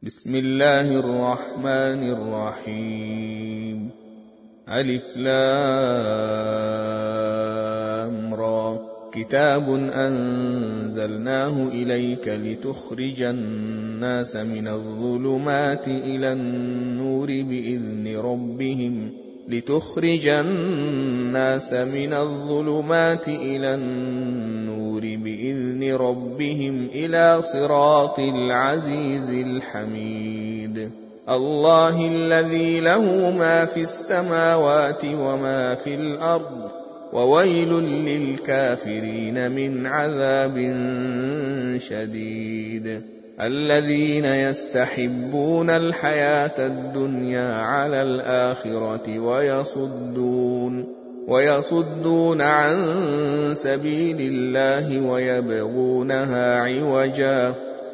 بسم الله الرحمن الرحيم. ألف لام را. كتاب أنزلناه إليك لتخرج الناس من الظلمات إلى النور بإذن ربهم إلى صراط العزيز الحميد. الله الذي له ما في السماوات وما في الأرض، وويل للكافرين من عذاب شديد. الذين يستحبون الحياة الدنيا على الآخرة ويصدون عن سبيل الله ويبغونها عوجا،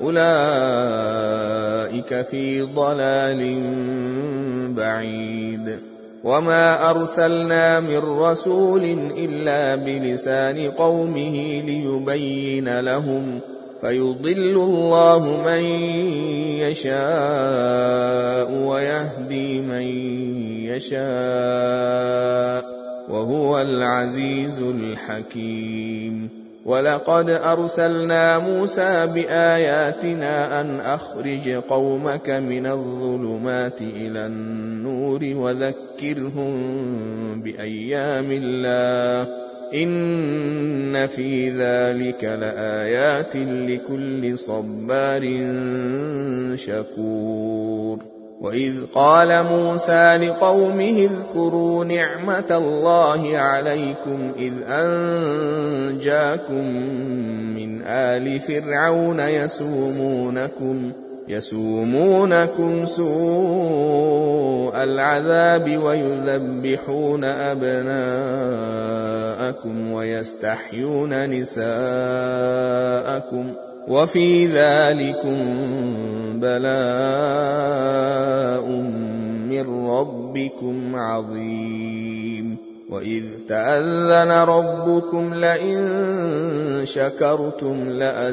أولئك في ضلال بعيد. وما أرسلنا من رسول إلا بلسان قومه ليبين لهم، فيضل الله من يشاء ويهدي من يشاء، وهو العزيز الحكيم. ولقد أرسلنا موسى بآياتنا أن أخرج قومك من الظلمات إلى النور وذكرهم بأيام الله، إن في ذلك لآيات لكل صبار شكور. وإذ قال موسى لقومه اذكروا نعمة الله عليكم إذ أنجاكم من آل فرعون يسومونكم سوء العذاب ويذبحون أبناءكم ويستحيون نساءكم، وفي ذلكم بلاء من ربكم عظيم. وإذ تأذن ربكم لئن شكرتم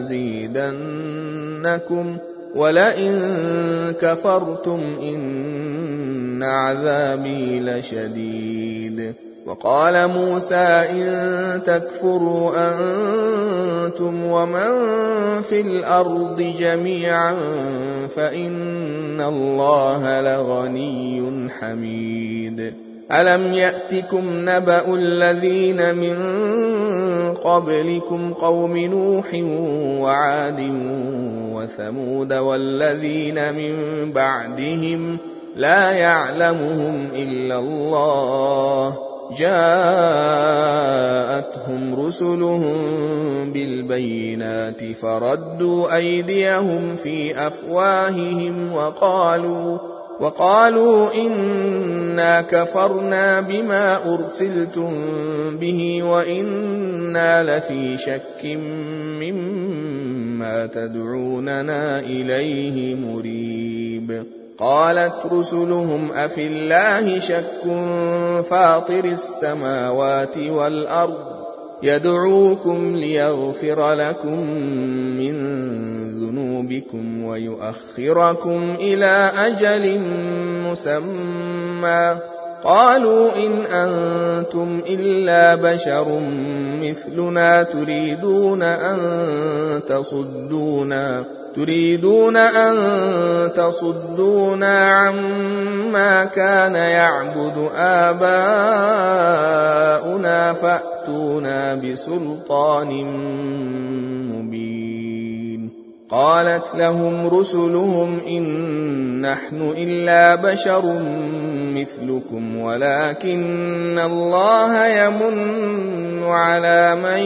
لأزيدنكم ولئن كفرتم إن عذابي لشديد. وقال موسى إن تكفروا أنتم ومن في الأرض جميعا فإن الله لغني حميد. ألم يأتكم نبأ الذين من قبلكم قوم نوح وعاد وثمود والذين من بعدهم لا يعلمهم إلا الله، جاءتهم رسلهم بالبينات فردوا أيديهم في أفواههم وقالوا إنا كفرنا بما أرسلتم به وإنا لفي شك مما تدعوننا إليه مريب. قالت رسلهم أفي الله شك فاطر السماوات والأرض يدعوكم ليغفر لكم من ذنوبكم ويؤخركم إلى أجل مسمى، قالوا إن أنتم إلا بشر مثلنا تريدون أن تصدونا عما كان يعبد آباؤنا فأتونا بسلطان مبين. قالت لهم رسلهم إن نحن إلا بشر مثلكم ولكن الله يمن على من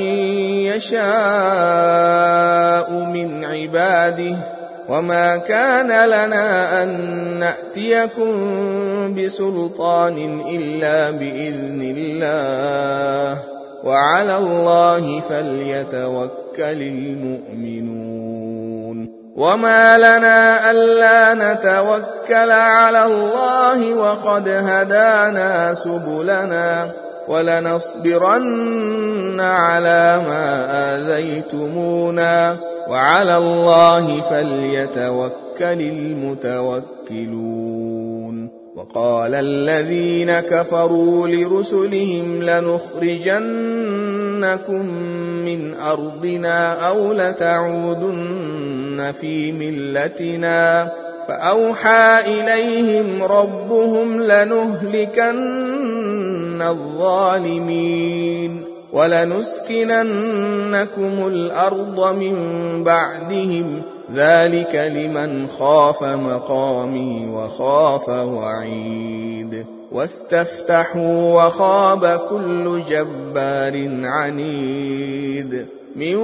يشاء من عباده، وما كان لنا أن نأتيكم بسلطان إلا بإذن الله، وعلى الله فليتوكل المؤمنون. وما لنا ألا نتوكل على الله وقد هدانا سبلنا ولنصبرن على ما آذيتمونا وعلى الله فليتوكل المتوكلون. وقال الذين كفروا لرسلهم لنخرجنكم من أرضنا أو لتعودن في ملتنا فأوحى إليهم ربهم لنهلكن الظالمين ولنسكننكم الأرض من بعدهم ذلك لمن خاف مقامي وخاف وعيد. واستفتحوا وخاب كل جبار عنيد من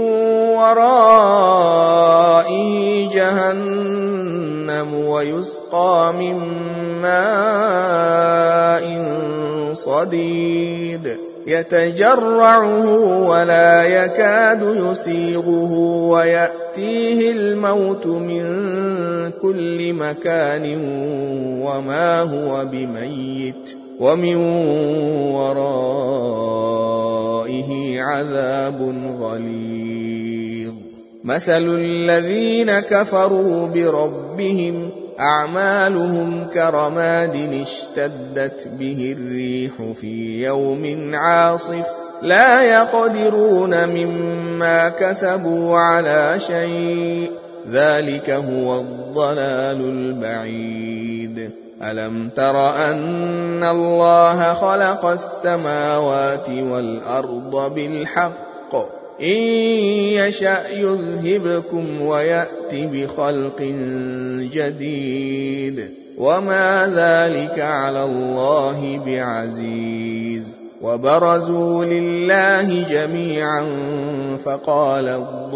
ورائه جهنم ويسقى من ماء صديد يتجرعه ولا يكاد يسيغه ويأتيه الموت من كل مكان وما هو بميت ومن ورائه عذاب غليظ. مثل الذين كفروا بربهم أعمالهم كرماد اشتدت به الريح في يوم عاصف لا يقدرون مما كسبوا على شيء ذلك هو الضلال البعيد. ألم تر أن الله خلق السماوات والأرض بالحق إن يشأ يذهبكم ويأت بخلق جديد وما ذلك على الله بعزيز. وبرزوا لله جميعا فقال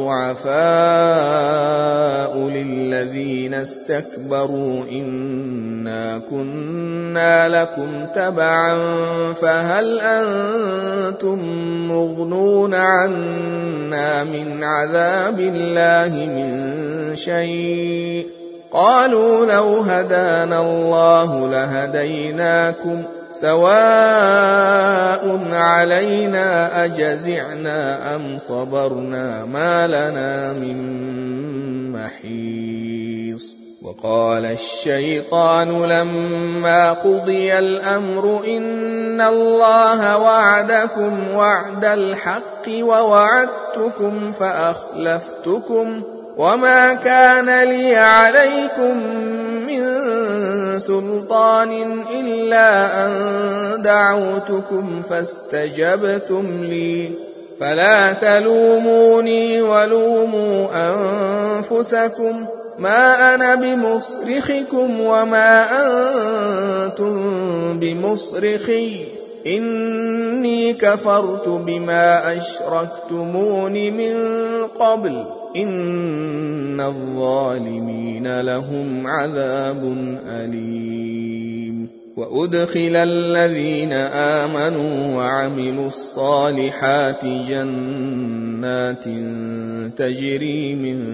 الضعفاء للذين استكبروا إنا كنا لكم تبعا فهل أنتم مغنون عنا من عذاب الله من شيء قالوا لو هدانا الله لهديناكم سواء علينا أجزعنا أم صبرنا ما لنا من محيص. وقال الشيطان لما قضي الأمر إن الله وعدكم وعد الحق ووعدتكم فأخلفتكم وما كان لي عليكم من سلطان إلا أن دعوتكم فاستجبتم لي فلا تلوموني ولوموا أنفسكم ما أنا بمصرخكم وما أنتم بمصرخي إني كفرت بما أشركتمون من قبل إن الظالمين لهم عذاب أليم. وأدخل الذين آمنوا وعملوا الصالحات جنات تجري من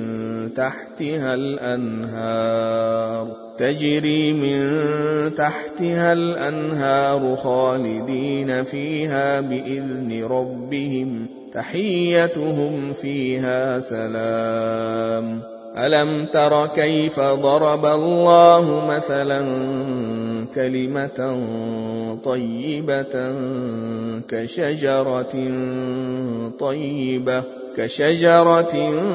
تحتها الأنهار خالدين فيها بإذن ربهم تحيتهم فيها سلام. ألم تر كيف ضرب الله مثلا كلمة طيبة كشجرة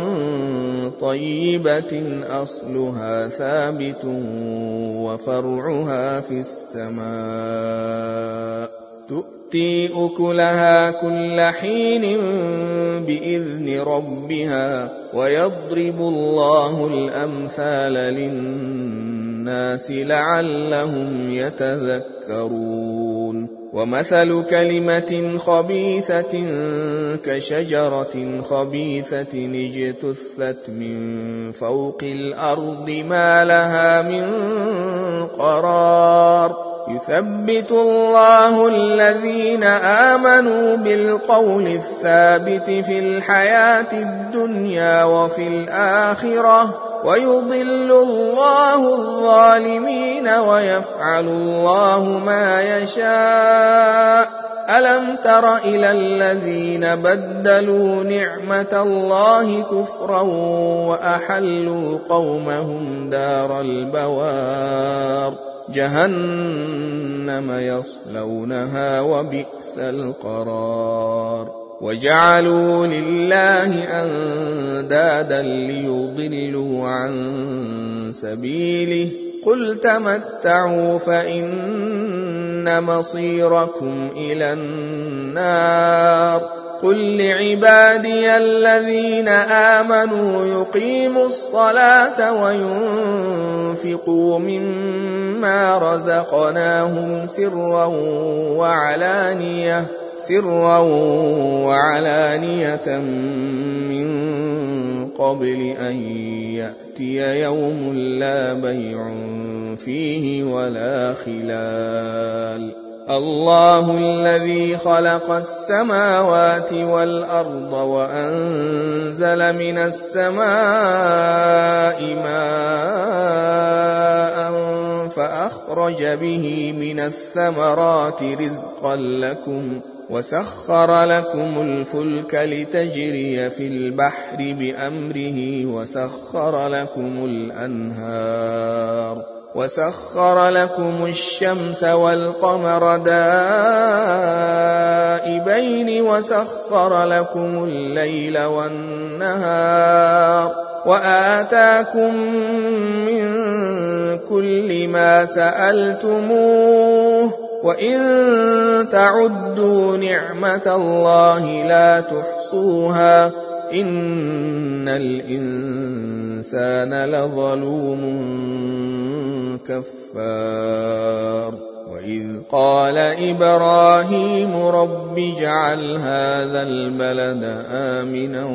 طيبة أصلها ثابت وفرعها في السماء تؤتي أكلها كل حين بإذن ربها ويضرب الله الأمثال للناس لعلهم يتذكرون. ومثل كلمة خبيثة كشجرة خبيثة اجتثت من فوق الأرض ما لها من قرار يثبت الله الذين آمنوا بالقول الثابت في الحياة الدنيا وفي الآخرة ويضل الله الظالمين ويفعل الله ما يشاء ألم تر إلى الذين بدلوا نعمة الله كفرا وأحلوا قومهم دار البوار جهنم يصلونها وبئس القرار وجعلوا لله أندادا ليضلوا عن سبيله قل تمتعوا فإن مصيركم إلى النار قل لعبادي الذين آمنوا يقيموا الصلاة وينفقوا مما رزقناهم سرا وعلانية من قبل أن يأتي يوم لا بيع فيه ولا خلال الله الذي خلق السماوات والأرض وأنزل من السماء ماء فأخرج به من الثمرات رزقا لكم وسخر لكم الفلك لتجري في البحر بأمره وسخر لكم الشمس والقمر دائبين وسخر لكم الليل والنهار وآتاكم من كل ما سألتموه وإن تعدوا نعمة الله لا تحصوها إن الإنسان لظلوم كفار وإذ قال إبراهيم رب اجعل هذا البلد آمنا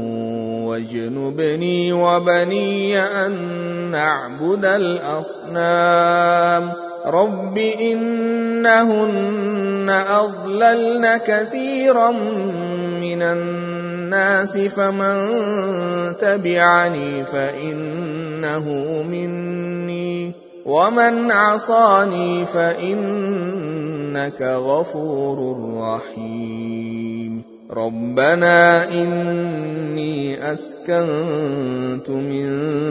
واجنبني وبني أن نعبد الأصنام رب إنهن أضللن كثيرا من الناس فمن تبعني فإنه مني ومن عصاني فإنك غفور رحيم ربنا إني أسكنت من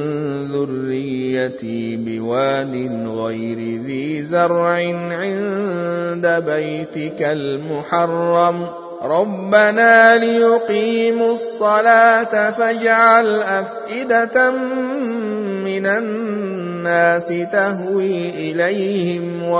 ذريتي بواد غير ذي زرع عند بيتك المحرم ربنا ليقيموا الصلاة فاجعل أفئدة من الناس تهوي إليهم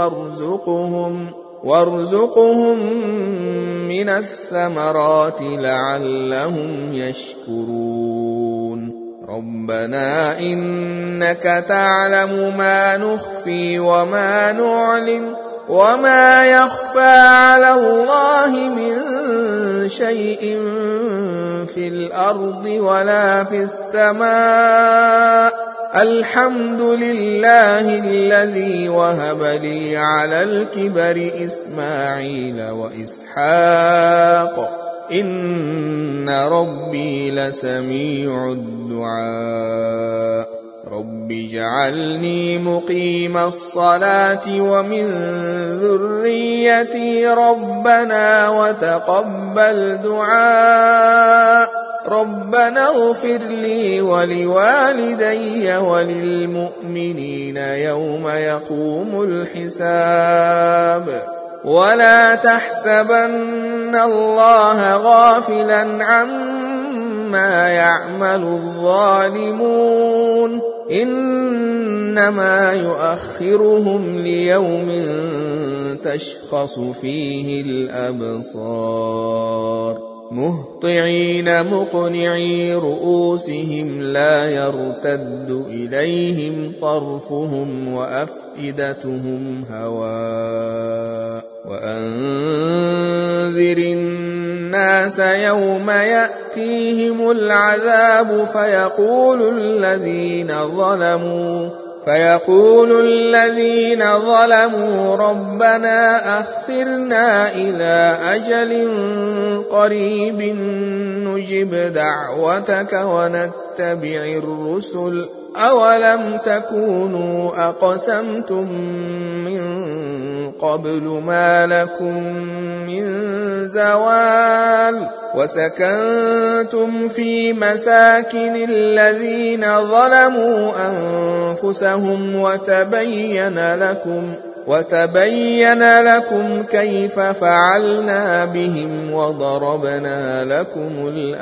وارزقهم من الثمرات لعلهم يشكرون ربنا إنك تعلم ما نخفي وما نعلن وما يخفى على الله من شيء في الأرض ولا في السماء الحمد لله الذي وهب لي على الكبر إسماعيل وإسحاق إن ربي لسميع الدعاء رب اجعلني مقيم الصلاة ومن ذريتي ربنا وتقبل دعاء ربنا اغفر لي ولوالدي وللمؤمنين يوم يقوم الحساب ولا تحسبن الله غافلا عما يعمل الظالمون إنما يؤخرهم ليوم تشخص فيه الأبصار مهطعين مقنعي رؤوسهم لا يرتد إليهم طرفهم وأفئدتهم هواء وأنذر الناس يوم يأتيهم العذاب فيقول الذين ظلموا ربنا أخرنا إلى أجل قريب نجب دعوتك ونتبع الرسل أولم تكونوا أقسمتم من قبل ما لكم من زوال وسكنتم في مساكن الذين ظلموا أنفسهم وتبين لكم كيف فعلنا بهم وضربنا لكم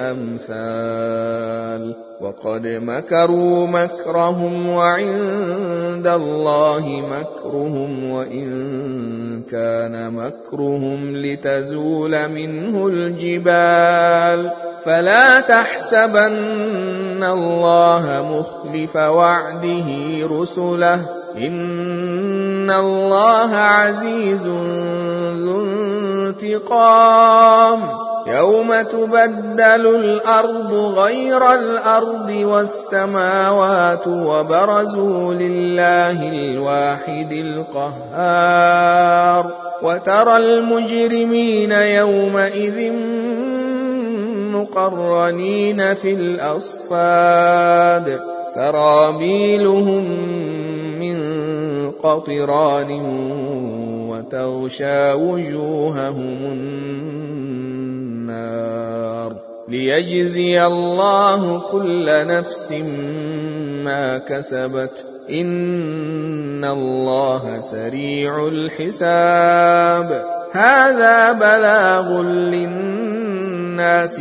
الأمثال وقد مكروا مكرهم وعند الله مكرهم وإن كان مكرهم لتزول منه الجبال فلا تحسبن الله مخلف وعده رسله إن الله عزيز ذو انتقام يوم تبدل الأرض غير الأرض والسماوات وبرزوا لله الواحد القهار وترى المجرمين يومئذ مقرنين في الأصفاد سرابيلهم من قطران وتغشى وجوههم النار ليجزي الله كل نفس ما كسبت إن الله سريع الحساب هذا بلاغ للناس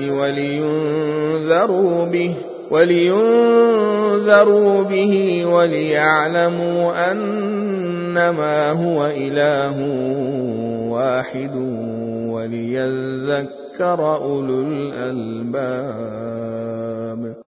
ولينذروا به وليعلموا أنما هو إله واحد وليذكر أولو الألباب.